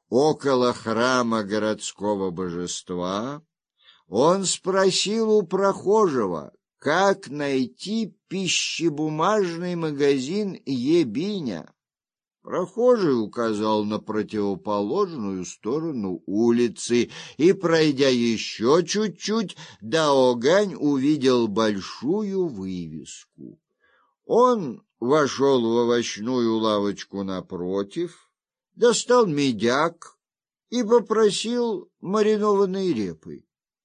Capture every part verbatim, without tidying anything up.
около храма городского божества, он спросил у прохожего, как найти пищебумажный магазин Ебиня. Прохожий указал на противоположную сторону улицы, и, пройдя еще чуть-чуть, Даогань увидел большую вывеску. Он вошел в овощную лавочку напротив, достал медяк и попросил маринованной репы.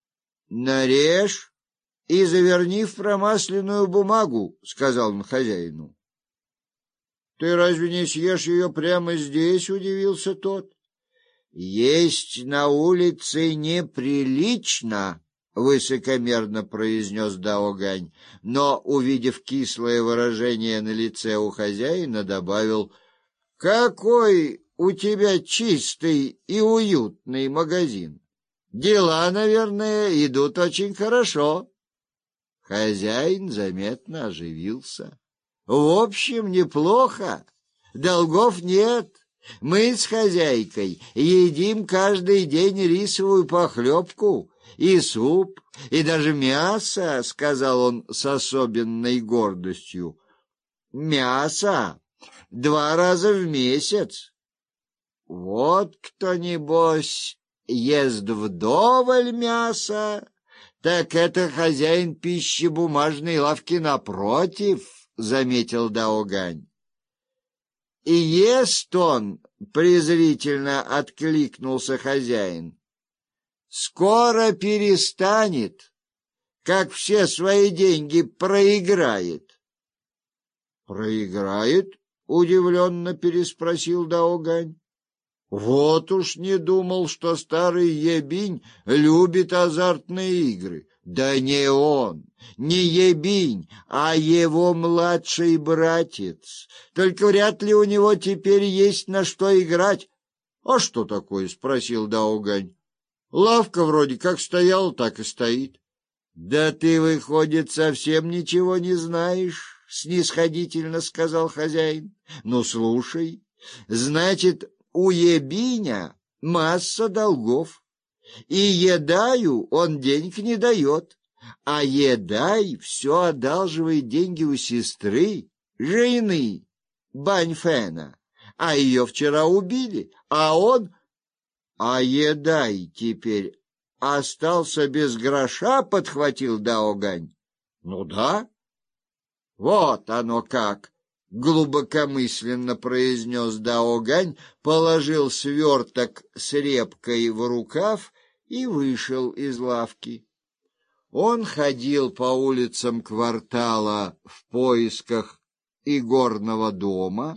«Нарежь и заверни в промасленную бумагу», — сказал он хозяину. «Ты разве не съешь ее прямо здесь?» — удивился тот. «Есть на улице неприлично», — высокомерно произнес Даогань, но, увидев кислое выражение на лице у хозяина, добавил: «Какой у тебя чистый и уютный магазин! Дела, наверное, идут очень хорошо». Хозяин заметно оживился. «В общем, неплохо. Долгов нет. Мы с хозяйкой едим каждый день рисовую похлебку и суп, и даже мясо», — сказал он с особенной гордостью. «Мясо два раза в месяц. Вот кто, небось, ест вдоволь мяса, так это хозяин пищебумажной лавки напротив», — заметил Даогань. «И ест он», — презрительно откликнулся хозяин, — «скоро перестанет, как все свои деньги проиграет». «Проиграет?» — удивленно переспросил Даогань. «Вот уж не думал, что старый Ебинь любит азартные игры. Да не он, не Ебинь, а его младший братец. Только вряд ли у него теперь есть на что играть». «А что такое?» — спросил Даогань. «Лавка вроде как стояла, так и стоит». «Да ты, выходит, совсем ничего не знаешь», — снисходительно сказал хозяин. «Ну, слушай, значит, у Ебиня масса долгов, и Едаю он денег не дает, а Едай все одалживает деньги у сестры, жены Баньфена, а ее вчера убили, а он... А Едай теперь остался без гроша», — подхватил Даогань. «Ну да, вот оно как», — глубокомысленно произнес Даогань, положил сверток с репкой в рукав и вышел из лавки. Он ходил по улицам квартала в поисках игорного дома.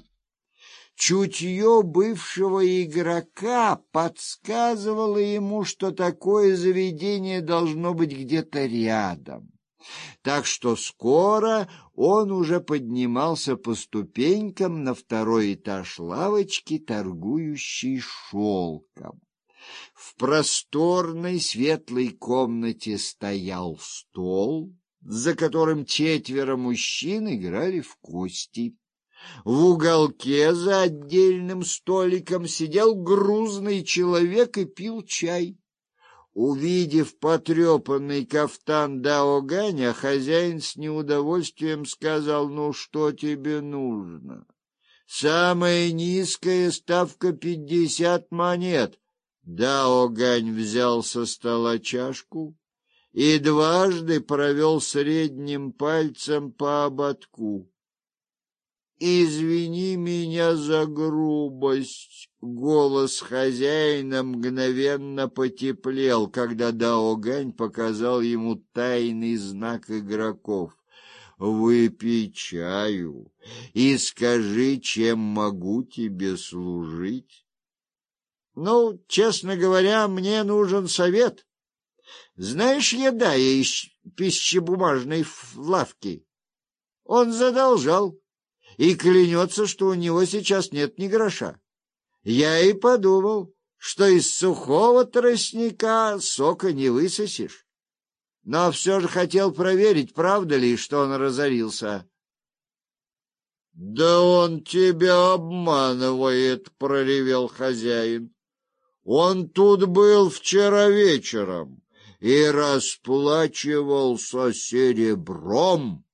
Чутье бывшего игрока подсказывало ему, что такое заведение должно быть где-то рядом. Так что скоро он уже поднимался по ступенькам на второй этаж лавочки, торгующей шелком. В просторной светлой комнате стоял стол, за которым четверо мужчин играли в кости. В уголке за отдельным столиком сидел грузный человек и пил чай. Увидев потрепанный кафтан Даоганя, хозяин с неудовольствием сказал: «Ну, что тебе нужно? Самая низкая ставка — пятьдесят монет». Даогань взял со стола чашку и дважды провел средним пальцем по ободку. «Извини меня за грубость», — голос хозяина мгновенно потеплел, когда Даогань показал ему тайный знак игроков. «Выпей чаю и скажи, чем могу тебе служить». «Ну, честно говоря, мне нужен совет. Знаешь, Едая из пищебумажной лавки? Он задолжал и клянется, что у него сейчас нет ни гроша. Я и подумал, что из сухого тростника сока не высосешь, но все же хотел проверить, правда ли, что он разорился». «Да он тебя обманывает», — проревел хозяин. Он тут был вчера вечером и расплачивался серебром